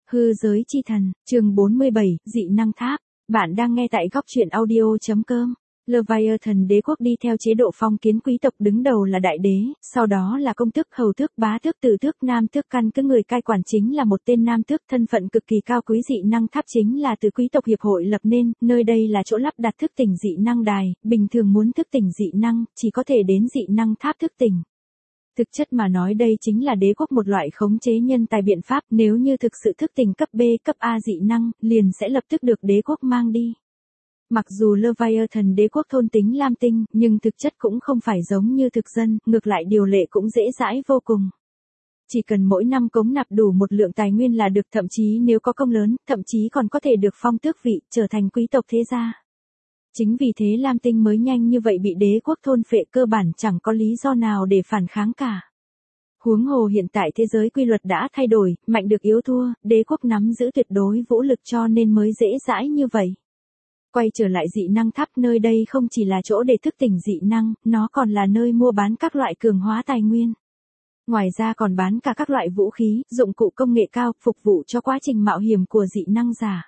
Hư giới chi thần, chương 47, dị năng tháp. Bạn đang nghe tại góc truyện audio.com. Leviathan đế quốc đi theo chế độ phong kiến quý tộc, đứng đầu là đại đế, sau đó là công tước, hầu tước, bá tước, tử tước, nam tước. Căn cứ người cai quản chính là một tên nam tước, thân phận cực kỳ cao quý. Dị năng tháp chính là từ quý tộc hiệp hội lập nên, nơi đây là chỗ lắp đặt thức tỉnh dị năng đài, bình thường muốn thức tỉnh dị năng, chỉ có thể đến dị năng tháp thức tỉnh. Thực chất mà nói đây chính là đế quốc một loại khống chế nhân tài biện pháp, nếu như thực sự thức tỉnh cấp B, cấp A dị năng, liền sẽ lập tức được đế quốc mang đi. Mặc dù Leviathan đế quốc thôn tính lam tinh, nhưng thực chất cũng không phải giống như thực dân, ngược lại điều lệ cũng dễ dãi vô cùng. Chỉ cần mỗi năm cống nạp đủ một lượng tài nguyên là được, thậm chí nếu có công lớn, thậm chí còn có thể được phong tước vị, trở thành quý tộc thế gia. Chính vì thế lam tinh mới nhanh như vậy bị đế quốc thôn phệ, cơ bản chẳng có lý do nào để phản kháng cả. Huống hồ hiện tại thế giới quy luật đã thay đổi, mạnh được yếu thua, đế quốc nắm giữ tuyệt đối vũ lực cho nên mới dễ dãi như vậy. Quay trở lại dị năng tháp, nơi đây không chỉ là chỗ để thức tỉnh dị năng, nó còn là nơi mua bán các loại cường hóa tài nguyên. Ngoài ra còn bán cả các loại vũ khí, dụng cụ công nghệ cao, phục vụ cho quá trình mạo hiểm của dị năng giả.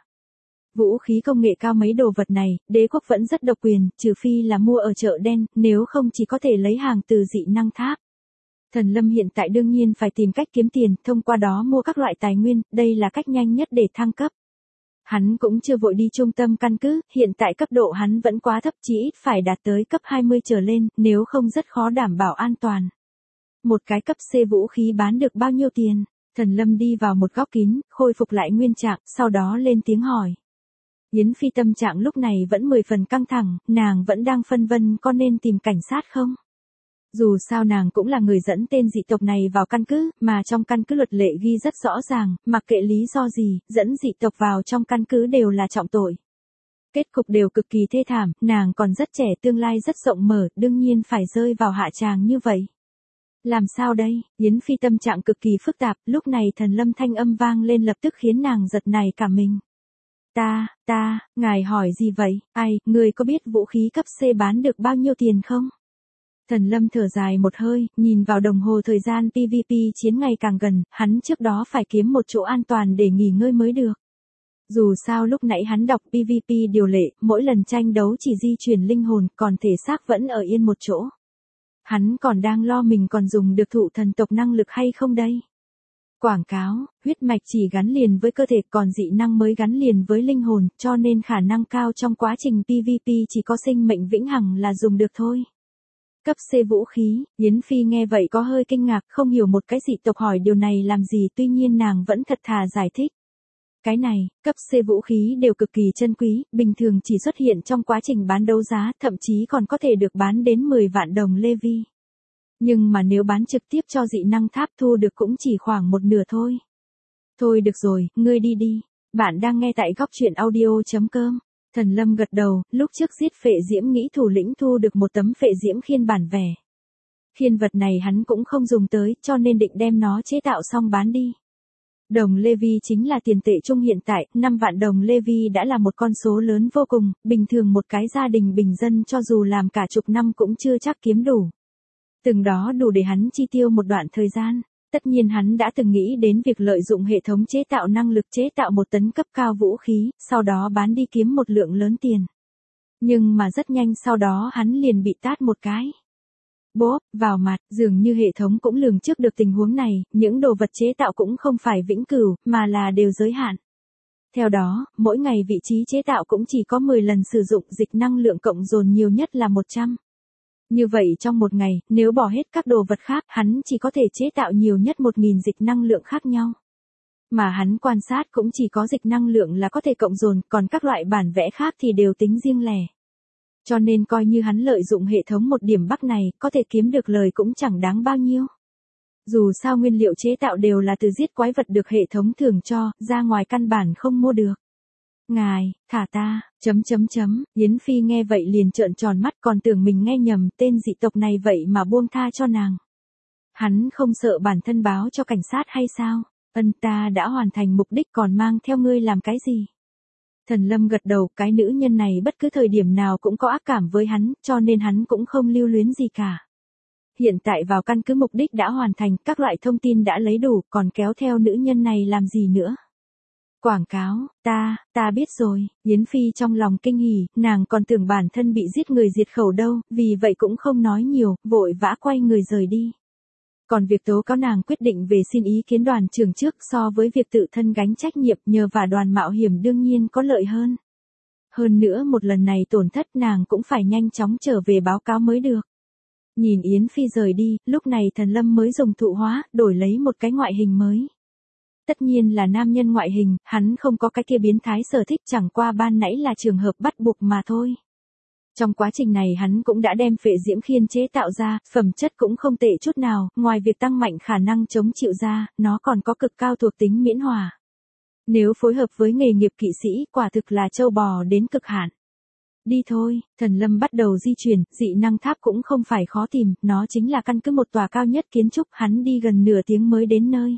Vũ khí công nghệ cao, mấy đồ vật này, đế quốc vẫn rất độc quyền, trừ phi là mua ở chợ đen, nếu không chỉ có thể lấy hàng từ dị năng tháp. Thần Lâm hiện tại đương nhiên phải tìm cách kiếm tiền, thông qua đó mua các loại tài nguyên, đây là cách nhanh nhất để thăng cấp. Hắn cũng chưa vội đi trung tâm căn cứ, hiện tại cấp độ hắn vẫn quá thấp, chỉ ít phải đạt tới cấp 20 trở lên, nếu không rất khó đảm bảo an toàn. Một cái cấp C vũ khí bán được bao nhiêu tiền? Thần Lâm đi vào một góc kín, khôi phục lại nguyên trạng, sau đó lên tiếng hỏi. Yến Phi tâm trạng lúc này vẫn 10 phần căng thẳng, nàng vẫn đang phân vân có nên tìm cảnh sát không? Dù sao nàng cũng là người dẫn tên dị tộc này vào căn cứ, mà trong căn cứ luật lệ ghi rất rõ ràng, mặc kệ lý do gì, dẫn dị tộc vào trong căn cứ đều là trọng tội. Kết cục đều cực kỳ thê thảm, nàng còn rất trẻ, tương lai rất rộng mở, đương nhiên phải rơi vào hạ tràng như vậy. Làm sao đây? Yến Phi tâm trạng cực kỳ phức tạp, lúc này Thần Lâm thanh âm vang lên lập tức khiến nàng giật nảy cả mình. Ngài hỏi gì vậy? Ai, người có biết vũ khí cấp C bán được bao nhiêu tiền không? Thần Lâm thở dài một hơi, nhìn vào đồng hồ, thời gian PVP chiến ngày càng gần, hắn trước đó phải kiếm một chỗ an toàn để nghỉ ngơi mới được. Dù sao lúc nãy hắn đọc PVP điều lệ, mỗi lần tranh đấu chỉ di chuyển linh hồn, còn thể xác vẫn ở yên một chỗ. Hắn còn đang lo mình còn dùng được thụ thần tộc năng lực hay không đây? Quảng cáo, huyết mạch chỉ gắn liền với cơ thể, còn dị năng mới gắn liền với linh hồn, cho nên khả năng cao trong quá trình PVP chỉ có sinh mệnh vĩnh hằng là dùng được thôi. Cấp C vũ khí, Yến Phi nghe vậy có hơi kinh ngạc, không hiểu một cái dị tộc hỏi điều này làm gì, tuy nhiên nàng vẫn thật thà giải thích. Cái này, cấp C vũ khí đều cực kỳ chân quý, bình thường chỉ xuất hiện trong quá trình bán đấu giá, thậm chí còn có thể được bán đến 10 vạn đồng Levi. Nhưng mà nếu bán trực tiếp cho dị năng tháp thu được cũng chỉ khoảng một nửa thôi. Thôi được rồi, ngươi đi đi. Bạn đang nghe tại góc truyện audio.com. Thần Lâm gật đầu, lúc trước giết phệ diễm nghĩ thủ lĩnh thu được một tấm phệ diễm khiên bản vẽ. Khiên vật này hắn cũng không dùng tới, cho nên định đem nó chế tạo xong bán đi. Đồng Levi chính là tiền tệ chung hiện tại, 5 vạn đồng Levi đã là một con số lớn vô cùng, bình thường một cái gia đình bình dân cho dù làm cả chục năm cũng chưa chắc kiếm đủ. Từng đó đủ để hắn chi tiêu một đoạn thời gian. Tất nhiên hắn đã từng nghĩ đến việc lợi dụng hệ thống chế tạo năng lực chế tạo một tấn cấp cao vũ khí, sau đó bán đi kiếm một lượng lớn tiền. Nhưng mà rất nhanh sau đó hắn liền bị tát một cái. Bốp, vào mặt, dường như hệ thống cũng lường trước được tình huống này, những đồ vật chế tạo cũng không phải vĩnh cửu, mà là đều giới hạn. Theo đó, mỗi ngày vị trí chế tạo cũng chỉ có 10 lần sử dụng dịch năng lượng cộng dồn nhiều nhất là 100. Như vậy trong một ngày, nếu bỏ hết các đồ vật khác, hắn chỉ có thể chế tạo nhiều nhất 1000 dịch năng lượng khác nhau. Mà hắn quan sát cũng chỉ có dịch năng lượng là có thể cộng dồn, còn các loại bản vẽ khác thì đều tính riêng lẻ. Cho nên coi như hắn lợi dụng hệ thống một điểm bắc này, có thể kiếm được lời cũng chẳng đáng bao nhiêu. Dù sao nguyên liệu chế tạo đều là từ giết quái vật được hệ thống thưởng cho, ra ngoài căn bản không mua được. Ngài, thả ta, Yến Phi nghe vậy liền trợn tròn mắt, còn tưởng mình nghe nhầm, tên dị tộc này vậy mà buông tha cho nàng. Hắn không sợ bản thân báo cho cảnh sát hay sao? Ta đã hoàn thành mục đích, còn mang theo ngươi làm cái gì? Thần Lâm gật đầu, cái nữ nhân này bất cứ thời điểm nào cũng có ác cảm với hắn, cho nên hắn cũng không lưu luyến gì cả. Hiện tại vào căn cứ mục đích đã hoàn thành, các loại thông tin đã lấy đủ, còn kéo theo nữ nhân này làm gì nữa? Quảng cáo, ta biết rồi, Yến Phi trong lòng kinh hỉ, nàng còn tưởng bản thân bị giết người diệt khẩu đâu, vì vậy cũng không nói nhiều, vội vã quay người rời đi. Còn việc tố cáo nàng quyết định về xin ý kiến đoàn trưởng trước so với việc tự thân gánh trách nhiệm nhờ vả đoàn mạo hiểm đương nhiên có lợi hơn. Hơn nữa một lần này tổn thất nàng cũng phải nhanh chóng trở về báo cáo mới được. Nhìn Yến Phi rời đi, lúc này Thần Lâm mới dùng thụ hóa, đổi lấy một cái ngoại hình mới. Tất nhiên là nam nhân ngoại hình, hắn không có cái kia biến thái sở thích, chẳng qua ban nãy là trường hợp bắt buộc mà thôi. Trong quá trình này hắn cũng đã đem phệ diễm khiên chế tạo ra, phẩm chất cũng không tệ chút nào, ngoài việc tăng mạnh khả năng chống chịu ra, nó còn có cực cao thuộc tính miễn hỏa. Nếu phối hợp với nghề nghiệp kỵ sĩ, quả thực là trâu bò đến cực hạn. Đi thôi, Thần Lâm bắt đầu di chuyển, dị năng tháp cũng không phải khó tìm, nó chính là căn cứ một tòa cao nhất kiến trúc, hắn đi gần nửa tiếng mới đến nơi.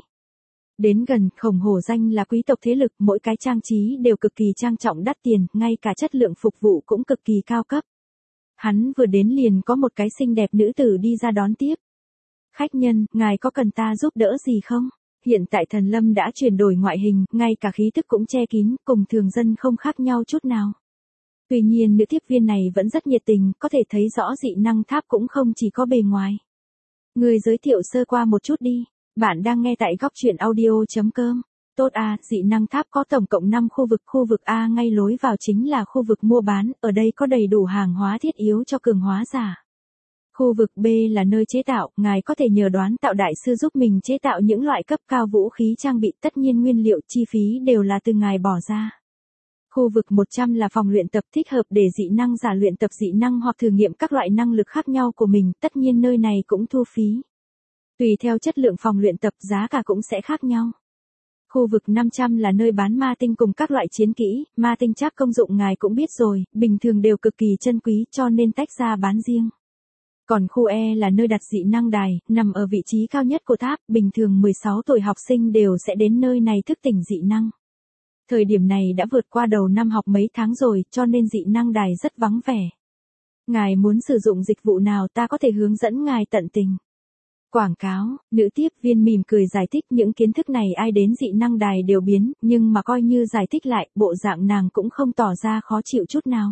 Đến gần, Khổng Hổ danh là quý tộc thế lực, mỗi cái trang trí đều cực kỳ trang trọng đắt tiền, ngay cả chất lượng phục vụ cũng cực kỳ cao cấp. Hắn vừa đến liền có một cái xinh đẹp nữ tử đi ra đón tiếp. Khách nhân, ngài có cần ta giúp đỡ gì không? Hiện tại Thần Lâm đã chuyển đổi ngoại hình, ngay cả khí tức cũng che kín, cùng thường dân không khác nhau chút nào. Tuy nhiên nữ tiếp viên này vẫn rất nhiệt tình, có thể thấy rõ dị năng tháp cũng không chỉ có bề ngoài. Người giới thiệu sơ qua một chút đi. Bạn đang nghe tại góc truyện audio.com. Tốt à, dị năng tháp có tổng cộng 5 khu vực A ngay lối vào chính là khu vực mua bán, ở đây có đầy đủ hàng hóa thiết yếu cho cường hóa giả. Khu vực B là nơi chế tạo, ngài có thể nhờ đoán tạo đại sư giúp mình chế tạo những loại cấp cao vũ khí trang bị, tất nhiên nguyên liệu chi phí đều là từ ngài bỏ ra. Khu vực 100 là phòng luyện tập thích hợp để dị năng giả luyện tập dị năng hoặc thử nghiệm các loại năng lực khác nhau của mình, tất nhiên nơi này cũng thu phí. Tùy theo chất lượng phòng luyện tập giá cả cũng sẽ khác nhau. Khu vực 500 là nơi bán ma tinh cùng các loại chiến kỹ, ma tinh chắc công dụng ngài cũng biết rồi, bình thường đều cực kỳ chân quý cho nên tách ra bán riêng. Còn khu E là nơi đặt dị năng đài, nằm ở vị trí cao nhất của tháp, bình thường 16 tuổi học sinh đều sẽ đến nơi này thức tỉnh dị năng. Thời điểm này đã vượt qua đầu năm học mấy tháng rồi, cho nên dị năng đài rất vắng vẻ. Ngài muốn sử dụng dịch vụ nào ta có thể hướng dẫn ngài tận tình. Quảng cáo, nữ tiếp viên mỉm cười giải thích những kiến thức này ai đến dị năng đài đều biến, nhưng mà coi như giải thích lại, bộ dạng nàng cũng không tỏ ra khó chịu chút nào.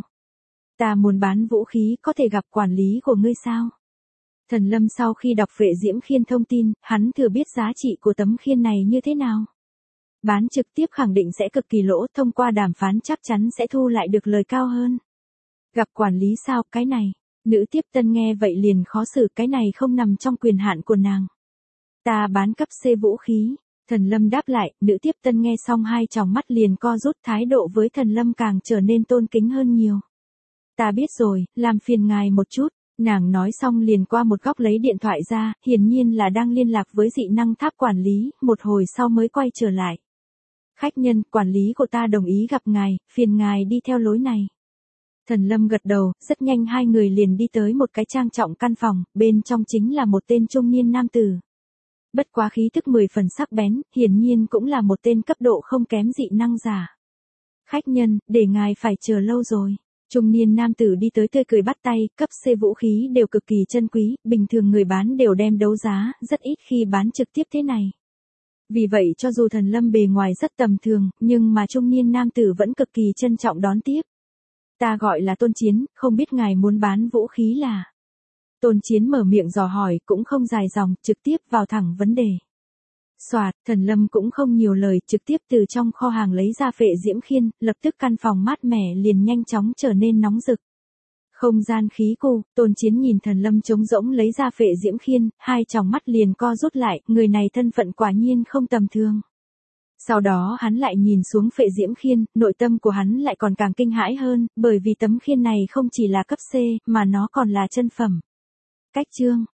Ta muốn bán vũ khí, có thể gặp quản lý của ngươi sao? Thần Lâm sau khi đọc phệ diễm khiên thông tin, hắn thừa biết giá trị của tấm khiên này như thế nào. Bán trực tiếp khẳng định sẽ cực kỳ lỗ, thông qua đàm phán chắc chắn sẽ thu lại được lời cao hơn. Gặp quản lý sao, cái này? Nữ tiếp tân nghe vậy liền khó xử, cái này không nằm trong quyền hạn của nàng. Ta bán cấp C vũ khí. Thần Lâm đáp lại, nữ tiếp tân nghe xong hai tròng mắt liền co rút, thái độ với Thần Lâm càng trở nên tôn kính hơn nhiều. Ta biết rồi, làm phiền ngài một chút. Nàng nói xong liền qua một góc lấy điện thoại ra, hiển nhiên là đang liên lạc với dị năng tháp quản lý, một hồi sau mới quay trở lại. Khách nhân, quản lý của ta đồng ý gặp ngài, phiền ngài đi theo lối này. Thần Lâm gật đầu, rất nhanh hai người liền đi tới một cái trang trọng căn phòng, bên trong chính là một tên trung niên nam tử. Bất quá khí tức 10 phần sắc bén, hiển nhiên cũng là một tên cấp độ không kém dị năng giả. Khách nhân, để ngài phải chờ lâu rồi. Trung niên nam tử đi tới tươi cười bắt tay, cấp C vũ khí đều cực kỳ chân quý, bình thường người bán đều đem đấu giá, rất ít khi bán trực tiếp thế này. Vì vậy cho dù Thần Lâm bề ngoài rất tầm thường, nhưng mà trung niên nam tử vẫn cực kỳ trân trọng đón tiếp. Ta gọi là Tôn Chiến, không biết ngài muốn bán vũ khí là... Tôn Chiến mở miệng dò hỏi, cũng không dài dòng, trực tiếp vào thẳng vấn đề. Soạt, Thần Lâm cũng không nhiều lời, trực tiếp từ trong kho hàng lấy ra phệ diễm khiên, lập tức căn phòng mát mẻ liền nhanh chóng trở nên nóng rực. Không gian khí cụ, Tôn Chiến nhìn Thần Lâm trống rỗng lấy ra phệ diễm khiên, hai tròng mắt liền co rút lại, người này thân phận quả nhiên không tầm thường. Sau đó hắn lại nhìn xuống phệ diễm khiên, nội tâm của hắn lại còn càng kinh hãi hơn, bởi vì tấm khiên này không chỉ là cấp C, mà nó còn là chân phẩm. Cách chương,